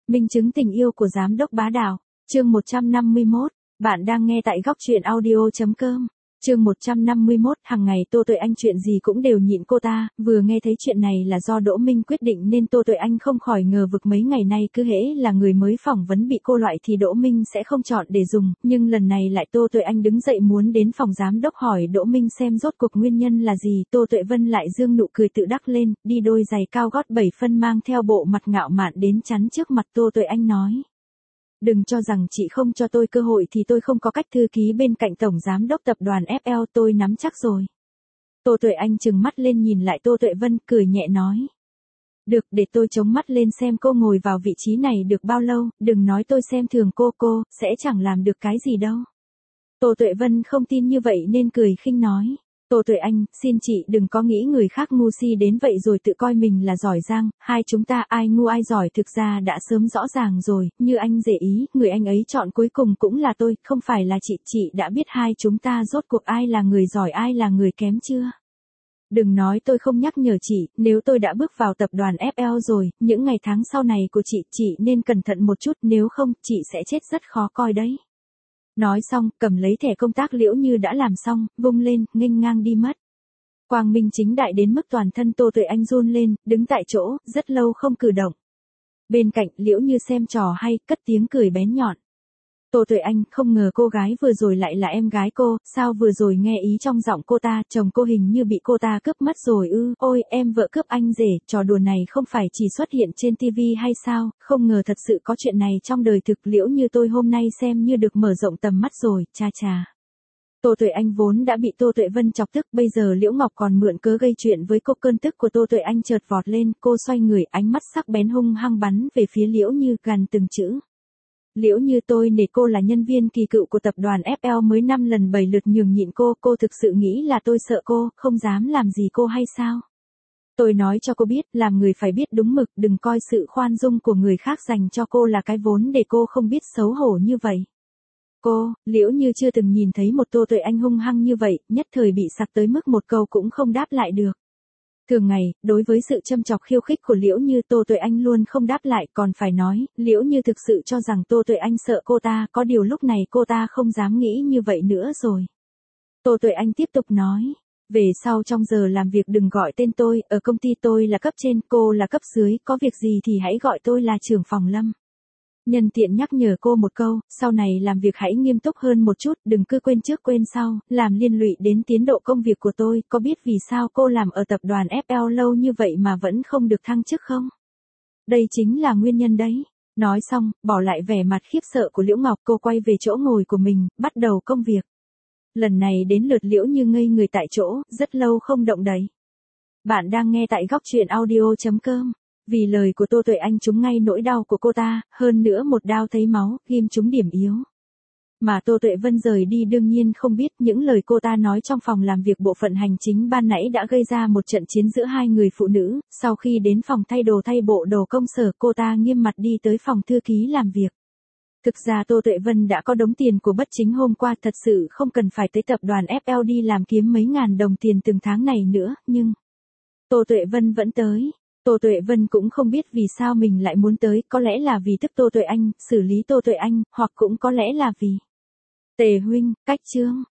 Minh chứng tình yêu của giám đốc bá đạo. Chương 151. Bạn đang nghe tại góc truyện audio.com. Chương 151. Hàng ngày Tô Tuệ Anh chuyện gì cũng đều nhịn cô ta, vừa nghe thấy chuyện này là do Đỗ Minh quyết định nên Tô Tuệ Anh không khỏi ngờ vực mấy ngày nay cứ hễ là người mới phỏng vấn bị cô loại thì Đỗ Minh sẽ không chọn để dùng, nhưng lần này lại Tô Tuệ Anh đứng dậy muốn đến phòng giám đốc hỏi Đỗ Minh xem rốt cuộc nguyên nhân là gì. Tô Tuệ Vân lại dương nụ cười tự đắc lên, đi đôi giày cao gót 7 phân mang theo bộ mặt ngạo mạn đến chắn trước mặt Tô Tuệ Anh nói. Đừng cho rằng chị không cho tôi cơ hội thì tôi không có cách, thư ký bên cạnh tổng giám đốc tập đoàn FL tôi nắm chắc rồi. Tô Tuệ Anh trừng mắt lên nhìn lại Tô Tuệ Vân, cười nhẹ nói. Được, để tôi chống mắt lên xem cô ngồi vào vị trí này được bao lâu, đừng nói tôi xem thường cô sẽ chẳng làm được cái gì đâu. Tô Tuệ Vân không tin như vậy nên cười khinh nói. Tô Tuệ Anh, xin chị đừng có nghĩ người khác ngu si đến vậy rồi tự coi mình là giỏi giang, hai chúng ta ai ngu ai giỏi thực ra đã sớm rõ ràng rồi, như anh dễ ý, người anh ấy chọn cuối cùng cũng là tôi, không phải là chị đã biết hai chúng ta rốt cuộc ai là người giỏi ai là người kém chưa? Đừng nói tôi không nhắc nhở chị, nếu tôi đã bước vào tập đoàn FL rồi, những ngày tháng sau này của chị nên cẩn thận một chút, nếu không, chị sẽ chết rất khó coi đấy. Nói xong, cầm lấy thẻ công tác Liễu Như đã làm xong, vung lên, nghênh ngang đi mất. Quang minh chính đại đến mức toàn thân Tô Tuệ Anh run lên, đứng tại chỗ, rất lâu không cử động. Bên cạnh, Liễu Như xem trò hay, cất tiếng cười bén nhọn. Tô Tuệ Anh, không ngờ cô gái vừa rồi lại là em gái cô, sao vừa rồi nghe ý trong giọng cô ta, chồng cô hình như bị cô ta cướp mất rồi ư, ôi, em vợ cướp anh rể, trò đùa này không phải chỉ xuất hiện trên TV hay sao, không ngờ thật sự có chuyện này trong đời thực. Liễu Như tôi hôm nay xem như được mở rộng tầm mắt rồi, cha. Tô Tuệ Anh vốn đã bị Tô Tuệ Vân chọc tức, bây giờ Liễu Ngọc còn mượn cớ gây chuyện với cô, cơn tức của Tô Tuệ Anh chợt vọt lên, cô xoay người, ánh mắt sắc bén hung hăng bắn về phía Liễu Như, gằn từng chữ. Liễu Như, tôi nể cô là nhân viên kỳ cựu của tập đoàn FL mới 5 lần 7 lượt nhường nhịn cô thực sự nghĩ là tôi sợ cô, không dám làm gì cô hay sao? Tôi nói cho cô biết, làm người phải biết đúng mực, đừng coi sự khoan dung của người khác dành cho cô là cái vốn để cô không biết xấu hổ như vậy. Liễu Như chưa từng nhìn thấy một Tô Tuệ Anh hung hăng như vậy, nhất thời bị sặc tới mức một câu cũng không đáp lại được. Thường ngày, đối với sự châm chọc khiêu khích của Liễu Như, Tô Tuệ Anh luôn không đáp lại, còn phải nói, Liễu Như thực sự cho rằng Tô Tuệ Anh sợ cô ta, có điều lúc này cô ta không dám nghĩ như vậy nữa rồi. Tô Tuệ Anh tiếp tục nói, về sau trong giờ làm việc đừng gọi tên tôi, ở công ty tôi là cấp trên, cô là cấp dưới, có việc gì thì hãy gọi tôi là trưởng phòng Lâm. Nhân tiện nhắc nhở cô một câu, sau này làm việc hãy nghiêm túc hơn một chút, đừng cứ quên trước quên sau, làm liên lụy đến tiến độ công việc của tôi. Có biết vì sao cô làm ở tập đoàn FL lâu như vậy mà vẫn không được thăng chức không? Đây chính là nguyên nhân đấy. Nói xong, bỏ lại vẻ mặt khiếp sợ của Liễu Ngọc, cô quay về chỗ ngồi của mình, bắt đầu công việc. Lần này đến lượt Liễu Như ngây người tại chỗ, rất lâu không động đậy. Bạn đang nghe tại góc truyện audio.com. Vì lời của Tô Tuệ Anh trúng ngay nỗi đau của cô ta, hơn nữa một đao thấy máu, ghim trúng điểm yếu. Mà Tô Tuệ Vân rời đi đương nhiên không biết những lời cô ta nói trong phòng làm việc bộ phận hành chính ban nãy đã gây ra một trận chiến giữa hai người phụ nữ. Sau khi đến phòng thay bộ đồ công sở, cô ta nghiêm mặt đi tới phòng thư ký làm việc. Thực ra Tô Tuệ Vân đã có đống tiền của bất chính hôm qua, thật sự không cần phải tới tập đoàn FL đi làm kiếm mấy ngàn đồng tiền từng tháng này nữa, nhưng Tô Tuệ Vân vẫn tới. Tô Tuệ Vân cũng không biết vì sao mình lại muốn tới, có lẽ là vì tức Tô Tuệ Anh, xử lý Tô Tuệ Anh, hoặc cũng có lẽ là vì Tề huynh, cách chương.